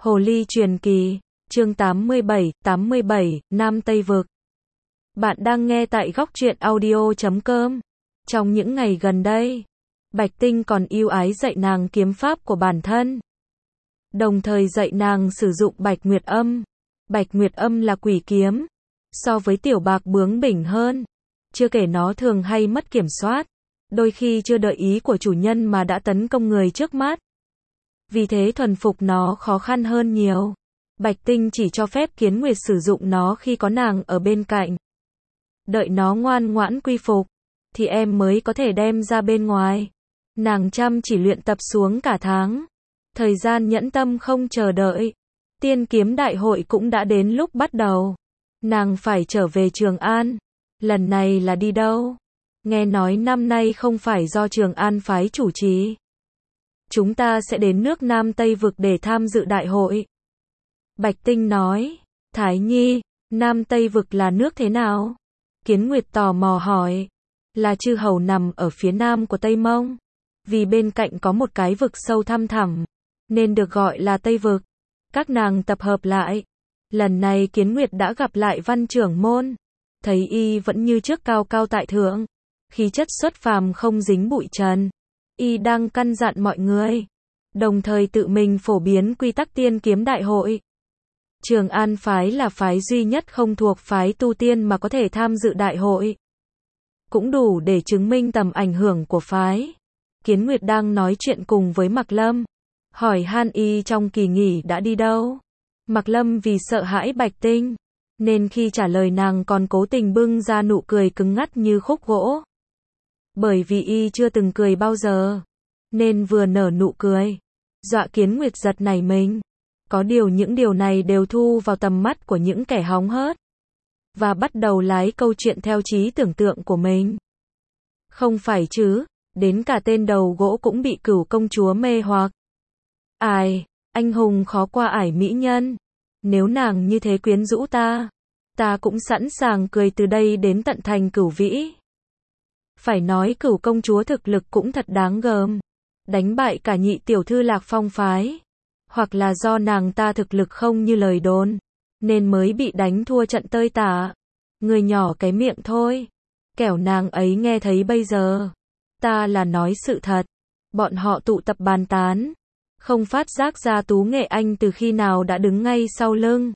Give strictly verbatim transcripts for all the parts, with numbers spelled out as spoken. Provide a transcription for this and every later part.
Hồ ly truyền kỳ, chương tám mươi bảy, tám mươi bảy, Nam Tây Vực. Bạn đang nghe tại góc truyện audio chấm com. Trong những ngày gần đây, Bạch Tinh còn ưu ái dạy nàng kiếm pháp của bản thân. Đồng thời dạy nàng sử dụng Bạch Nguyệt Âm. Bạch Nguyệt Âm là quỷ kiếm, so với tiểu bạc bướng bỉnh hơn. Chưa kể nó thường hay mất kiểm soát, đôi khi chưa đợi ý của chủ nhân mà đã tấn công người trước mắt. Vì thế thuần phục nó khó khăn hơn nhiều. Bạch Tinh chỉ cho phép Kiến Nguyệt sử dụng nó khi có nàng ở bên cạnh. Đợi nó ngoan ngoãn quy phục, thì em mới có thể đem ra bên ngoài. Nàng chăm chỉ luyện tập xuống cả tháng. Thời gian nhẫn tâm không chờ đợi. Tiên kiếm đại hội cũng đã đến lúc bắt đầu. Nàng phải trở về Trường An. Lần này là đi đâu? Nghe nói năm nay không phải do Trường An phái chủ trì. Chúng ta sẽ đến nước Nam Tây Vực để tham dự đại hội. Bạch Tinh nói. Thái Nhi, Nam Tây Vực là nước thế nào? Kiến Nguyệt tò mò hỏi. Là chư hầu nằm ở phía nam của Tây Mông. Vì bên cạnh có một cái vực sâu thăm thẳm, nên được gọi là Tây Vực. Các nàng tập hợp lại. Lần này Kiến Nguyệt đã gặp lại Văn Trưởng Môn. Thấy y vẫn như trước cao cao tại thượng. Khí chất xuất phàm không dính bụi trần. Y đang căn dặn mọi người. Đồng thời tự mình phổ biến quy tắc tiên kiếm đại hội. Trường An phái là phái duy nhất không thuộc phái tu tiên mà có thể tham dự đại hội. Cũng đủ để chứng minh tầm ảnh hưởng của phái. Kiến Nguyệt đang nói chuyện cùng với Mạc Lâm. Hỏi han y trong kỳ nghỉ đã đi đâu. Mạc Lâm vì sợ hãi Bạch Tinh, nên khi trả lời nàng còn cố tình bưng ra nụ cười cứng ngắt như khúc gỗ. Bởi vì y chưa từng cười bao giờ, nên vừa nở nụ cười, dọa Kiến Nguyệt giật nảy mình. Có điều những điều này đều thu vào tầm mắt của những kẻ hóng hớt, và bắt đầu lái câu chuyện theo trí tưởng tượng của mình. Không phải chứ, đến cả tên đầu gỗ cũng bị Cửu công chúa mê hoặc. Ai, anh hùng khó qua ải mỹ nhân. Nếu nàng như thế quyến rũ ta, ta cũng sẵn sàng cười từ đây đến tận thành Cửu Vĩ. Phải nói Cửu công chúa thực lực cũng thật đáng gờm. Đánh bại cả nhị tiểu thư Lạc Phong phái. Hoặc là do nàng ta thực lực không như lời đồn, nên mới bị đánh thua trận tơi tả. Người nhỏ cái miệng thôi. Kẻo nàng ấy nghe thấy bây giờ. Ta là nói sự thật. Bọn họ tụ tập bàn tán. Không phát giác ra Tú Nghệ Anh từ khi nào đã đứng ngay sau lưng.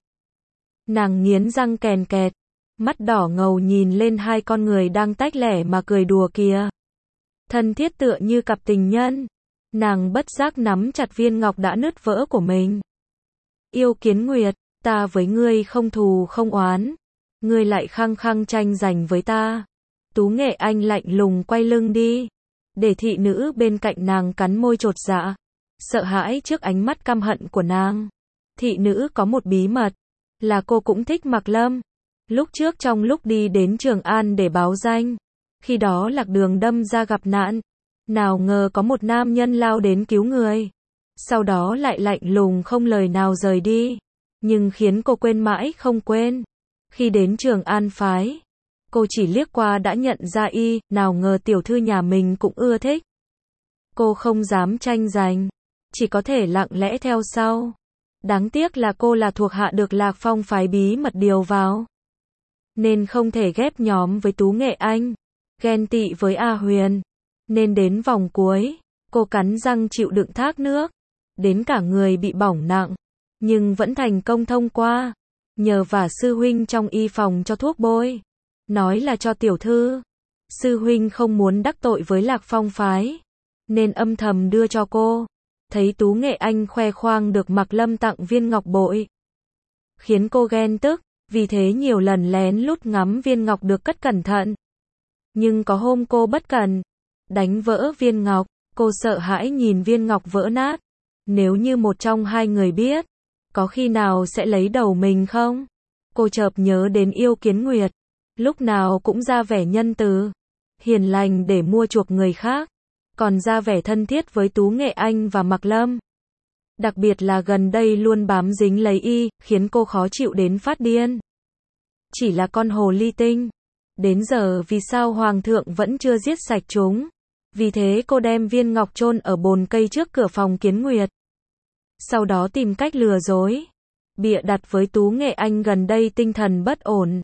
Nàng nghiến răng kèn kẹt. Mắt đỏ ngầu nhìn lên hai con người đang tách lẻ mà cười đùa kìa. Thân thiết tựa như cặp tình nhân. Nàng bất giác nắm chặt viên ngọc đã nứt vỡ của mình. Yêu Kiến Nguyệt, ta với ngươi không thù không oán. Ngươi lại khăng khăng tranh giành với ta. Tú Nghệ Anh lạnh lùng quay lưng đi. Để thị nữ bên cạnh nàng cắn môi chột dạ. Sợ hãi trước ánh mắt căm hận của nàng. Thị nữ có một bí mật. Là cô cũng thích Mạc Lâm. Lúc trước trong lúc đi đến Trường An để báo danh. Khi đó lạc đường đâm ra gặp nạn. Nào ngờ có một nam nhân lao đến cứu người. Sau đó lại lạnh lùng không lời nào rời đi. Nhưng khiến cô quên mãi không quên. Khi đến Trường An phái, cô chỉ liếc qua đã nhận ra y, nào ngờ tiểu thư nhà mình cũng ưa thích. Cô không dám tranh giành, chỉ có thể lặng lẽ theo sau. Đáng tiếc là cô là thuộc hạ được Lạc Phong phái bí mật điều vào, nên không thể ghép nhóm với Tú Nghệ Anh. Ghen tị với A Huyền, nên đến vòng cuối, cô cắn răng chịu đựng thác nước, đến cả người bị bỏng nặng, nhưng vẫn thành công thông qua. Nhờ vả sư huynh trong y phòng cho thuốc bôi, nói là cho tiểu thư. Sư huynh không muốn đắc tội với Lạc Phong phái, nên âm thầm đưa cho cô. Thấy Tú Nghệ Anh khoe khoang được Mạc Lâm tặng viên ngọc bội, khiến cô ghen tức, vì thế nhiều lần lén lút ngắm viên ngọc được cất cẩn thận. Nhưng có hôm cô bất cẩn, đánh vỡ viên ngọc, cô sợ hãi nhìn viên ngọc vỡ nát. Nếu như một trong hai người biết, có khi nào sẽ lấy đầu mình không? Cô chợt nhớ đến Yêu Kiến Nguyệt, lúc nào cũng ra vẻ nhân từ, hiền lành để mua chuộc người khác, còn ra vẻ thân thiết với Tú Nghệ Anh và Mạc Lâm. Đặc biệt là gần đây luôn bám dính lấy y, khiến cô khó chịu đến phát điên. Chỉ là con hồ ly tinh. Đến giờ vì sao Hoàng thượng vẫn chưa giết sạch chúng? Vì thế cô đem viên ngọc chôn ở bồn cây trước cửa phòng Kiến Nguyệt. sau đó tìm cách lừa dối, bịa đặt với Tú Nghệ Anh gần đây tinh thần bất ổn.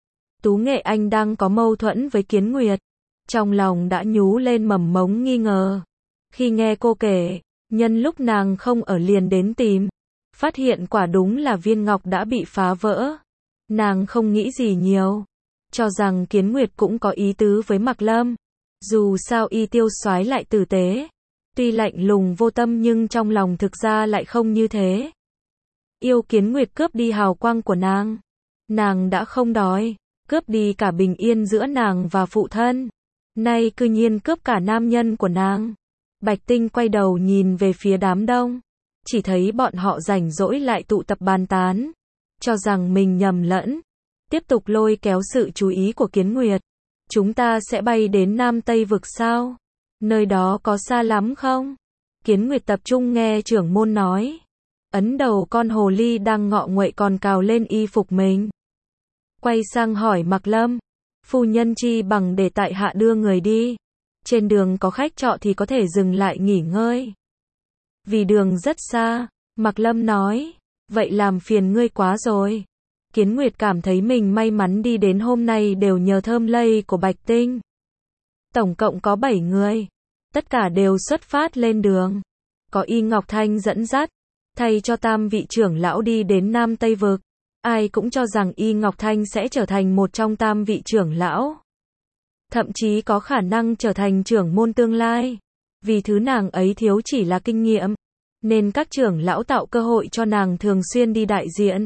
Tú Nghệ Anh đang có mâu thuẫn với Kiến Nguyệt, trong lòng đã nhú lên mầm mống nghi ngờ. Khi nghe cô kể, nhân lúc nàng không ở liền đến tìm, phát hiện quả đúng là viên ngọc đã bị phá vỡ. Nàng không nghĩ gì nhiều, cho rằng Kiến Nguyệt cũng có ý tứ với Mạc Lâm. Dù sao y tiêu soái lại tử tế, tuy lạnh lùng vô tâm nhưng trong lòng thực ra lại không như thế. Yêu Kiến Nguyệt cướp đi hào quang của nàng, nàng đã không đói, cướp đi cả bình yên giữa nàng và phụ thân, nay cư nhiên cướp cả nam nhân của nàng. Bạch Tinh quay đầu nhìn về phía đám đông, chỉ thấy bọn họ rảnh rỗi lại tụ tập bàn tán, cho rằng mình nhầm lẫn, tiếp tục lôi kéo sự chú ý của Kiến Nguyệt. Chúng ta sẽ bay đến Nam Tây Vực sao? Nơi đó có xa lắm không? Kiến Nguyệt tập trung nghe trưởng môn nói. Ấn đầu con hồ ly đang ngọ nguậy còn cào lên y phục mình. Quay sang hỏi Mạc Lâm. Phu nhân chi bằng để tại hạ đưa người đi. Trên đường có khách trọ thì có thể dừng lại nghỉ ngơi. Vì đường rất xa, Mạc Lâm nói. Vậy làm phiền ngươi quá rồi. Kiến Nguyệt cảm thấy mình may mắn đi đến hôm nay đều nhờ thơm lây của Bạch Tinh. Tổng cộng có bảy người. Tất cả đều xuất phát lên đường. Có Y Ngọc Thanh dẫn dắt, thay cho tam vị trưởng lão đi đến Nam Tây Vực. Ai cũng cho rằng Y Ngọc Thanh sẽ trở thành một trong tam vị trưởng lão. Thậm chí có khả năng trở thành trưởng môn tương lai. Vì thứ nàng ấy thiếu chỉ là kinh nghiệm, nên các trưởng lão tạo cơ hội cho nàng thường xuyên đi đại diện,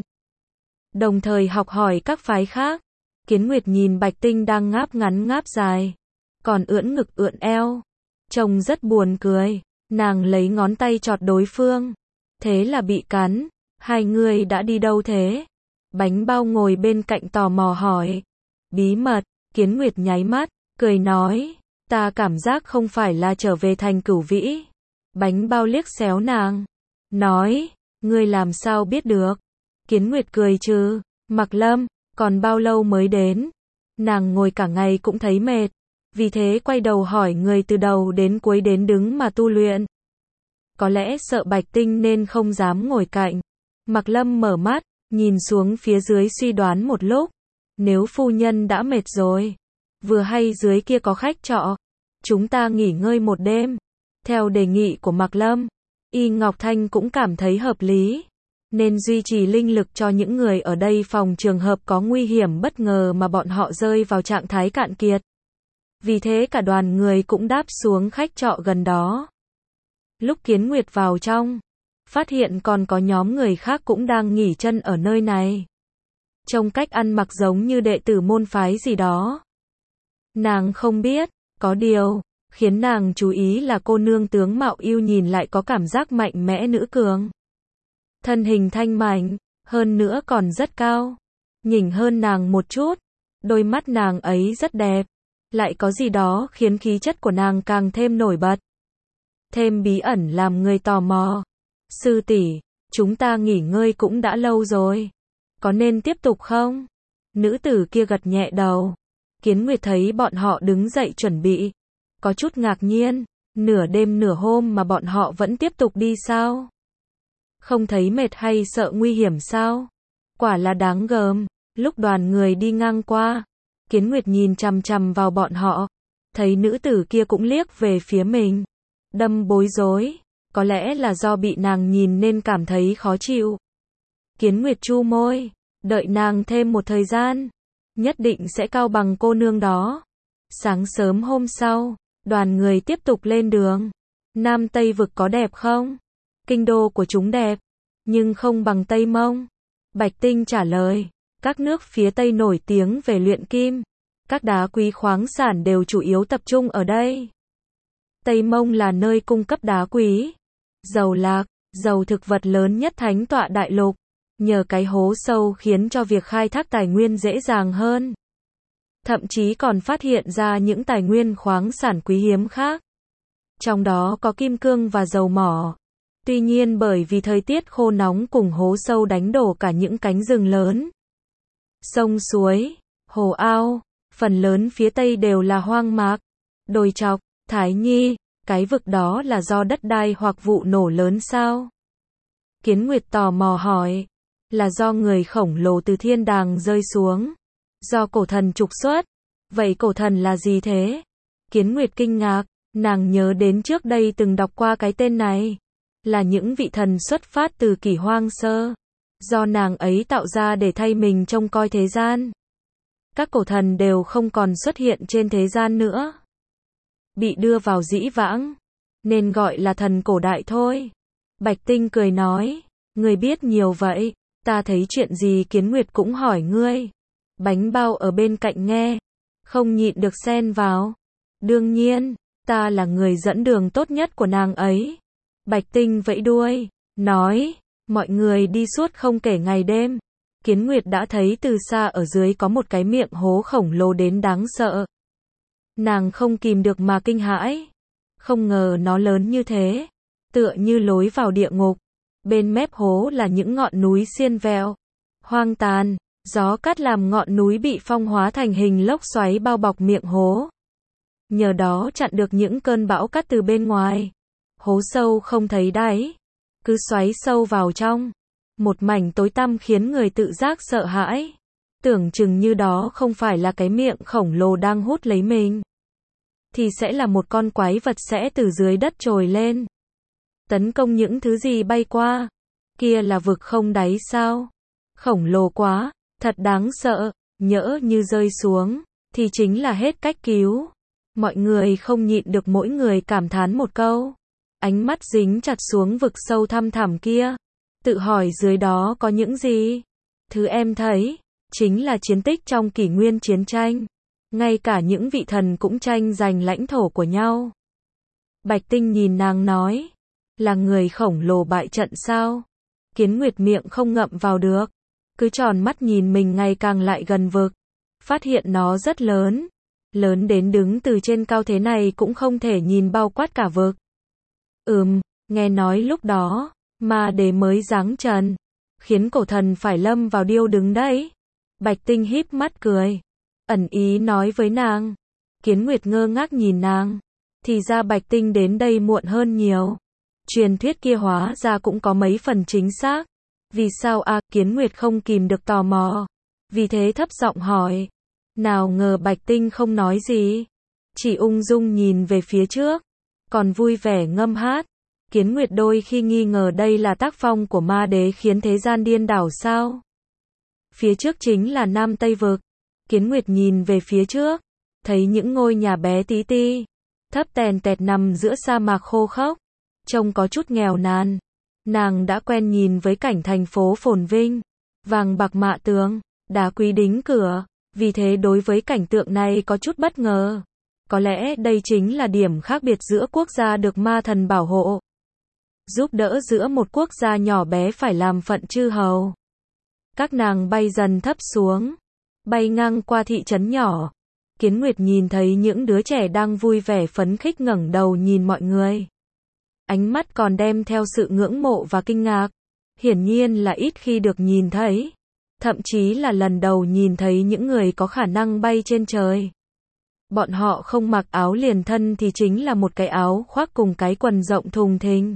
đồng thời học hỏi các phái khác. Kiến Nguyệt nhìn Bạch Tinh đang ngáp ngắn ngáp dài, còn ưỡn ngực ưỡn eo, trông rất buồn cười. Nàng lấy ngón tay chọt đối phương, thế là bị cắn. Hai người đã đi đâu thế? Bánh bao ngồi bên cạnh tò mò hỏi. Bí mật. Kiến Nguyệt nháy mắt, cười nói, ta cảm giác không phải là trở về thành Cửu Vĩ. Bánh bao liếc xéo nàng, nói, ngươi làm sao biết được? Kiến Nguyệt cười trừ, Mạc Lâm, còn bao lâu mới đến? Nàng ngồi cả ngày cũng thấy mệt, vì thế quay đầu hỏi người từ đầu đến cuối đến đứng mà tu luyện. Có lẽ sợ Bạch Tinh nên không dám ngồi cạnh. Mạc Lâm mở mắt, nhìn xuống phía dưới suy đoán một lúc. Nếu phu nhân đã mệt rồi, vừa hay dưới kia có khách trọ, chúng ta nghỉ ngơi một đêm. Theo đề nghị của Mạc Lâm, Y Ngọc Thanh cũng cảm thấy hợp lý, nên duy trì linh lực cho những người ở đây phòng trường hợp có nguy hiểm bất ngờ mà bọn họ rơi vào trạng thái cạn kiệt. Vì thế cả đoàn người cũng đáp xuống khách trọ gần đó. Lúc Kiến Nguyệt vào trong, phát hiện còn có nhóm người khác cũng đang nghỉ chân ở nơi này. Trông cách ăn mặc giống như đệ tử môn phái gì đó. Nàng không biết, có điều khiến nàng chú ý là cô nương tướng mạo yêu nhìn lại có cảm giác mạnh mẽ nữ cường. Thân hình thanh mảnh, hơn nữa còn rất cao. Nhỉnh hơn nàng một chút, đôi mắt nàng ấy rất đẹp, lại có gì đó khiến khí chất của nàng càng thêm nổi bật, thêm bí ẩn làm người tò mò. Sư tỷ, chúng ta nghỉ ngơi cũng đã lâu rồi, có nên tiếp tục không? Nữ tử kia gật nhẹ đầu. Kiến Nguyệt thấy bọn họ đứng dậy chuẩn bị, có chút ngạc nhiên, nửa đêm nửa hôm mà bọn họ vẫn tiếp tục đi sao? Không thấy mệt hay sợ nguy hiểm sao? Quả là đáng gờm. Lúc đoàn người đi ngang qua, Kiến Nguyệt nhìn chằm chằm vào bọn họ, thấy nữ tử kia cũng liếc về phía mình, đâm bối rối, có lẽ là do bị nàng nhìn nên cảm thấy khó chịu. Kiến Nguyệt chu môi, đợi nàng thêm một thời gian, nhất định sẽ cao bằng cô nương đó. Sáng sớm hôm sau, đoàn người tiếp tục lên đường. Nam Tây Vực có đẹp không? Kinh đô của chúng đẹp, nhưng không bằng Tây Mông. Bạch Tinh trả lời, các nước phía Tây nổi tiếng về luyện kim, các đá quý khoáng sản đều chủ yếu tập trung ở đây. Tây Mông là nơi cung cấp đá quý, dầu lạc, dầu thực vật lớn nhất thánh tọa đại lục. Nhờ cái hố sâu khiến cho việc khai thác tài nguyên dễ dàng hơn. Thậm chí còn phát hiện ra những tài nguyên khoáng sản quý hiếm khác. Trong đó có kim cương và dầu mỏ. Tuy nhiên bởi vì thời tiết khô nóng cùng hố sâu đánh đổ cả những cánh rừng lớn, sông suối, hồ ao, phần lớn phía Tây đều là hoang mạc, đồi trọc. Thái Nhi, cái vực đó là do đất đai hoặc vụ nổ lớn sao? Kiến Nguyệt tò mò hỏi. Là do người khổng lồ từ thiên đàng rơi xuống. Do cổ thần trục xuất. Vậy cổ thần là gì thế? Kiến Nguyệt kinh ngạc, nàng nhớ đến trước đây từng đọc qua cái tên này. Là những vị thần xuất phát từ kỷ hoang sơ. Do nàng ấy tạo ra để thay mình trông coi thế gian. Các cổ thần đều không còn xuất hiện trên thế gian nữa. Bị đưa vào dĩ vãng. Nên gọi là thần cổ đại thôi. Bạch Tinh cười nói. Ngươi biết nhiều vậy. Ta thấy chuyện gì Kiến Nguyệt cũng hỏi ngươi. Bánh bao ở bên cạnh nghe. Không nhịn được xen vào. Đương nhiên, ta là người dẫn đường tốt nhất của nàng ấy. Bạch Tinh vẫy đuôi. Nói. Mọi người đi suốt không kể ngày đêm. Kiến Nguyệt đã thấy từ xa ở dưới có một cái miệng hố khổng lồ đến đáng sợ. Nàng không kìm được mà kinh hãi. Không ngờ nó lớn như thế. Tựa như lối vào địa ngục. Bên mép hố là những ngọn núi xiên vẹo. Hoang tàn. Gió cát làm ngọn núi bị phong hóa thành hình lốc xoáy bao bọc miệng hố. Nhờ đó chặn được những cơn bão cát từ bên ngoài. Hố sâu không thấy đáy. Cứ xoáy sâu vào trong. Một mảnh tối tăm khiến người tự giác sợ hãi. Tưởng chừng như đó không phải là cái miệng khổng lồ đang hút lấy mình. Thì sẽ là một con quái vật sẽ từ dưới đất trồi lên. Tấn công những thứ gì bay qua. Kia là vực không đáy sao? Khổng lồ quá, thật đáng sợ. Nhỡ như rơi xuống, thì chính là hết cách cứu. Mọi người không nhịn được mỗi người cảm thán một câu. Ánh mắt dính chặt xuống vực sâu thăm thẳm kia. Tự hỏi dưới đó có những gì? Thứ em thấy, chính là chiến tích trong kỷ nguyên chiến tranh. Ngay cả những vị thần cũng tranh giành lãnh thổ của nhau. Bạch Tinh nhìn nàng nói. Là người khổng lồ bại trận sao? Kiến Nguyệt miệng không ngậm vào được. Cứ tròn mắt nhìn mình ngày càng lại gần vực. Phát hiện nó rất lớn. Lớn đến đứng từ trên cao thế này cũng không thể nhìn bao quát cả vực. Ừm, nghe nói lúc đó, mà đế mới giáng trần. Khiến cổ thần phải lâm vào điêu đứng đấy. Bạch Tinh híp mắt cười. Ẩn ý nói với nàng. Kiến Nguyệt ngơ ngác nhìn nàng. Thì ra Bạch Tinh đến đây muộn hơn nhiều. Truyền thuyết kia hóa ra cũng có mấy phần chính xác. Vì sao à, Kiến Nguyệt không kìm được tò mò. Vì thế thấp giọng hỏi. Nào ngờ Bạch Tinh không nói gì. Chỉ ung dung nhìn về phía trước. Còn vui vẻ ngâm hát. Kiến Nguyệt đôi khi nghi ngờ đây là tác phong của ma đế khiến thế gian điên đảo sao. Phía trước chính là Nam Tây Vực. Kiến Nguyệt nhìn về phía trước. Thấy những ngôi nhà bé tí ti. Thấp tèn tẹt nằm giữa sa mạc khô khốc. Trông có chút nghèo nàn. Nàng đã quen nhìn với cảnh thành phố phồn vinh. Vàng bạc mạ tường. Đá quý đính cửa. Vì thế đối với cảnh tượng này có chút bất ngờ. Có lẽ đây chính là điểm khác biệt giữa quốc gia được ma thần bảo hộ. Giúp đỡ giữa một quốc gia nhỏ bé phải làm phận chư hầu. Các nàng bay dần thấp xuống. Bay ngang qua thị trấn nhỏ. Kiến Nguyệt nhìn thấy những đứa trẻ đang vui vẻ phấn khích ngẩng đầu nhìn mọi người. Ánh mắt còn đem theo sự ngưỡng mộ và kinh ngạc. Hiển nhiên là ít khi được nhìn thấy. Thậm chí là lần đầu nhìn thấy những người có khả năng bay trên trời. Bọn họ không mặc áo liền thân thì chính là một cái áo khoác cùng cái quần rộng thùng thình.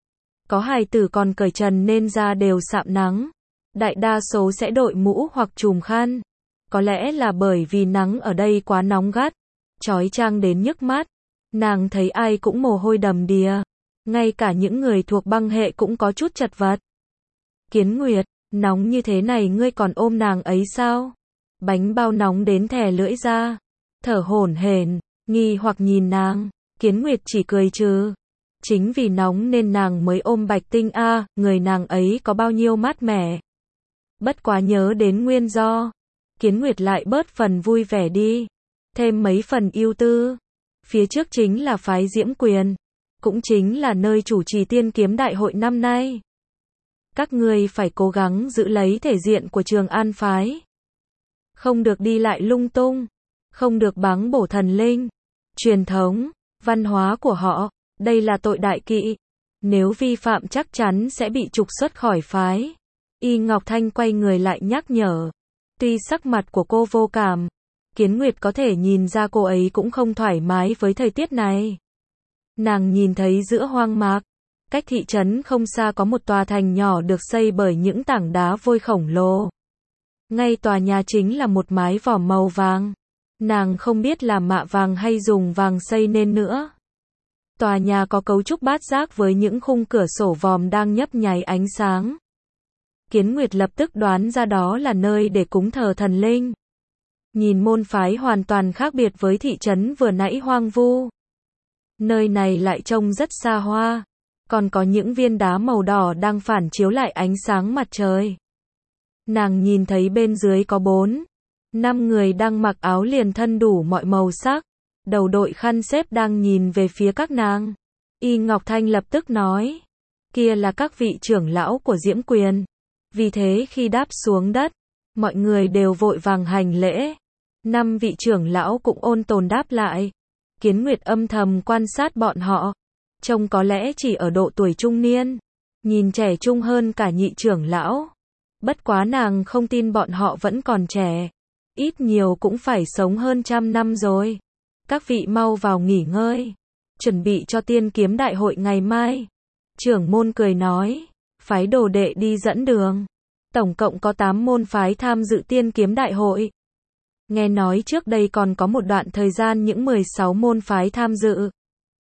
Có hài tử còn cởi trần nên da đều sạm nắng. Đại đa số sẽ đội mũ hoặc trùm khăn. Có lẽ là bởi vì nắng ở đây quá nóng gắt, chói chang đến nhức mắt. Nàng thấy ai cũng mồ hôi đầm đìa. Ngay cả những người thuộc băng hệ cũng có chút chật vật. Kiến Nguyệt, nóng như thế này ngươi còn ôm nàng ấy sao? Bánh bao nóng đến thè lưỡi ra. Thở hổn hển, nghi hoặc nhìn nàng. Kiến Nguyệt chỉ cười trừ. Chính vì nóng nên nàng mới ôm Bạch Tinh a, à, người nàng ấy có bao nhiêu mát mẻ. Bất quá nhớ đến nguyên do. Kiến Nguyệt lại bớt phần vui vẻ đi. Thêm mấy phần ưu tư. Phía trước chính là phái Diễm Quyền. Cũng chính là nơi chủ trì tiên kiếm đại hội năm nay. Các ngươi phải cố gắng giữ lấy thể diện của Trường An phái. Không được đi lại lung tung. Không được báng bổ thần linh. Truyền thống, văn hóa của họ, đây là tội đại kỵ. Nếu vi phạm chắc chắn sẽ bị trục xuất khỏi phái. Y Ngọc Thanh quay người lại nhắc nhở. Tuy sắc mặt của cô vô cảm, Kiến Nguyệt có thể nhìn ra cô ấy cũng không thoải mái với thời tiết này. Nàng nhìn thấy giữa hoang mạc, Cách thị trấn không xa có một tòa thành nhỏ được xây bởi những tảng đá vôi khổng lồ. Ngay tòa nhà chính là một mái vòm màu vàng. Nàng không biết là mạ vàng hay dùng vàng xây nên nữa. Tòa nhà có cấu trúc bát giác với những khung cửa sổ vòm đang nhấp nháy ánh sáng. Kiến Nguyệt lập tức đoán ra đó là nơi để cúng thờ thần linh. Nhìn môn phái hoàn toàn khác biệt với thị trấn vừa nãy hoang vu. Nơi này lại trông rất xa hoa. Còn có những viên đá màu đỏ đang phản chiếu lại ánh sáng mặt trời. Nàng nhìn thấy bên dưới có bốn, năm người đang mặc áo liền thân đủ mọi màu sắc. Đầu đội khăn xếp đang nhìn về phía các nàng. Y Ngọc Thanh lập tức nói. Kia là các vị trưởng lão của Diễm Quyền. Vì thế khi đáp xuống đất, mọi người đều vội vàng hành lễ. Năm vị trưởng lão cũng ôn tồn đáp lại. Kiến Nguyệt âm thầm quan sát bọn họ. Trông có lẽ chỉ ở độ tuổi trung niên. Nhìn trẻ trung hơn cả nhị trưởng lão. Bất quá nàng không tin bọn họ vẫn còn trẻ. Ít nhiều cũng phải sống hơn trăm năm rồi. Các vị mau vào nghỉ ngơi. Chuẩn bị cho tiên kiếm đại hội ngày mai. Trưởng môn cười nói. Phái đồ đệ đi dẫn đường. Tổng cộng có tám môn phái tham dự tiên kiếm đại hội. Nghe nói trước đây còn có một đoạn thời gian những mười sáu môn phái tham dự.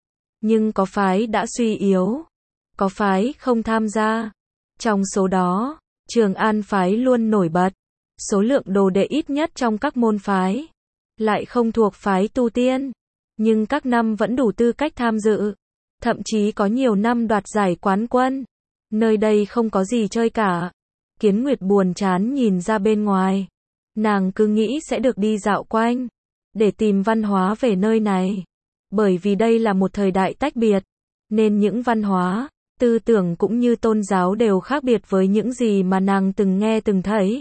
Nhưng có phái đã suy yếu. Có phái không tham gia. Trong số đó, Trường An phái luôn nổi bật. Số lượng đồ đệ ít nhất trong các môn phái. Lại không thuộc phái tu tiên. Nhưng các năm vẫn đủ tư cách tham dự. Thậm chí có nhiều năm đoạt giải quán quân. Nơi đây không có gì chơi cả. Kiến Nguyệt buồn chán nhìn ra bên ngoài. Nàng cứ nghĩ sẽ được đi dạo quanh. Để tìm văn hóa về nơi này. Bởi vì đây là một thời đại tách biệt. Nên những văn hóa, tư tưởng cũng như tôn giáo đều khác biệt với những gì mà nàng từng nghe từng thấy.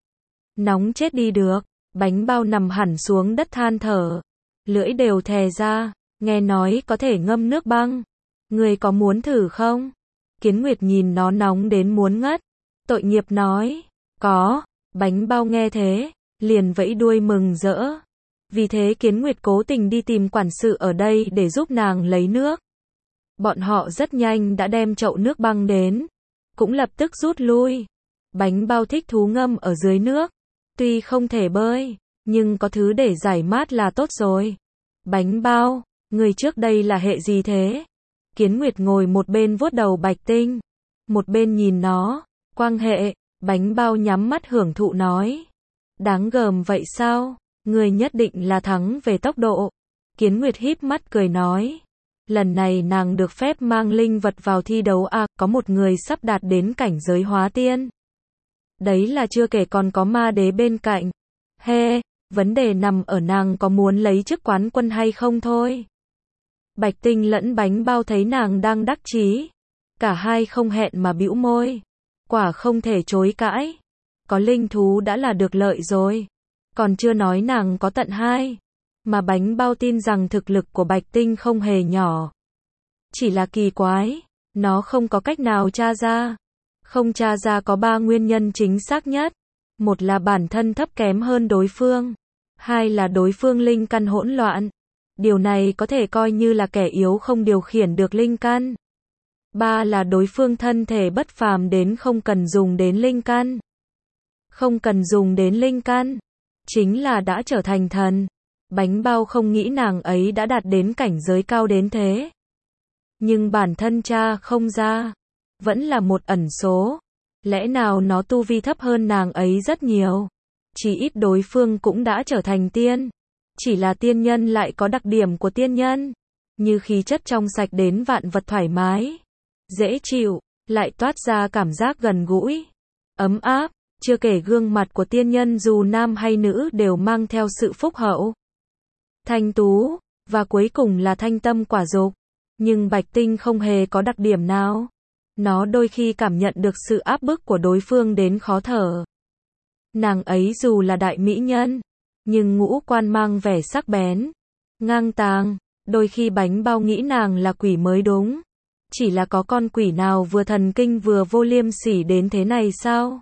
Nóng chết đi được. Bánh bao nằm hẳn xuống đất than thở. Lưỡi đều thè ra. Nghe nói có thể ngâm nước băng. Người có muốn thử không? Kiến Nguyệt nhìn nó nóng đến muốn ngất. Tội nghiệp nói. Có. Bánh bao nghe thế. Liền vẫy đuôi mừng rỡ. Vì thế Kiến Nguyệt cố tình đi tìm quản sự ở đây để giúp nàng lấy nước. Bọn họ rất nhanh đã đem chậu nước băng đến. Cũng lập tức rút lui. Bánh bao thích thú ngâm ở dưới nước. Tuy không thể bơi, nhưng có thứ để giải mát là tốt rồi. Bánh bao, người trước đây là hệ gì thế? Kiến Nguyệt ngồi một bên vuốt đầu Bạch Tinh. Một bên nhìn nó. Quang hệ, bánh bao nhắm mắt hưởng thụ nói. Đáng gờm vậy sao? Người nhất định là thắng về tốc độ. Kiến Nguyệt híp mắt cười nói. Lần này nàng được phép mang linh vật vào thi đấu à, có một người sắp đạt đến cảnh giới hóa tiên. Đấy là chưa kể còn có ma đế bên cạnh. Hê, vấn đề nằm ở nàng có muốn lấy chức quán quân hay không thôi. Bạch Tinh lẫn bánh bao thấy nàng đang đắc chí. Cả hai không hẹn mà bĩu môi. Quả không thể chối cãi. Có linh thú đã là được lợi rồi. Còn chưa nói nàng có tận hai. Mà bánh bao tin rằng thực lực của Bạch Tinh không hề nhỏ. Chỉ là kỳ quái. Nó không có cách nào tra ra. Không tra ra có ba nguyên nhân chính xác nhất. Một là bản thân thấp kém hơn đối phương. Hai là đối phương linh căn hỗn loạn. Điều này có thể coi như là kẻ yếu không điều khiển được linh căn. Ba là đối phương thân thể bất phàm đến không cần dùng đến linh căn. Không cần dùng đến linh căn. Chính là đã trở thành thần. Bánh bao không nghĩ nàng ấy đã đạt đến cảnh giới cao đến thế. Nhưng bản thân cha không ra. Vẫn là một ẩn số. Lẽ nào nó tu vi thấp hơn nàng ấy rất nhiều. Chỉ ít đối phương cũng đã trở thành tiên. Chỉ là tiên nhân lại có đặc điểm của tiên nhân. Như khí chất trong sạch đến vạn vật thoải mái. Dễ chịu. Lại toát ra cảm giác gần gũi. Ấm áp. Chưa kể gương mặt của tiên nhân dù nam hay nữ đều mang theo sự phúc hậu. Thanh tú. Và cuối cùng là thanh tâm quả dục. Nhưng Bạch Tinh không hề có đặc điểm nào. Nó đôi khi cảm nhận được sự áp bức của đối phương đến khó thở. Nàng ấy dù là đại mỹ nhân, nhưng ngũ quan mang vẻ sắc bén, ngang tàng. Đôi khi bánh bao nghĩ nàng là quỷ mới đúng. Chỉ là có con quỷ nào vừa thần kinh vừa vô liêm sỉ đến thế này sao?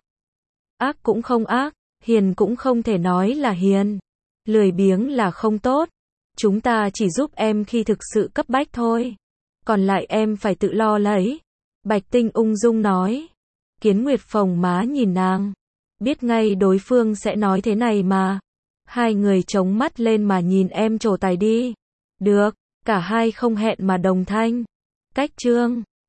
Ác cũng không ác, hiền cũng không thể nói là hiền. Lười biếng là không tốt. Chúng ta chỉ giúp em khi thực sự cấp bách thôi. Còn lại em phải tự lo lấy. Bạch Tinh ung dung nói. Kiến Nguyệt phồng má nhìn nàng. Biết ngay đối phương sẽ nói thế này mà. Hai người chống mắt lên mà nhìn em trổ tài đi. Được, cả hai không hẹn mà đồng thanh. Cách chương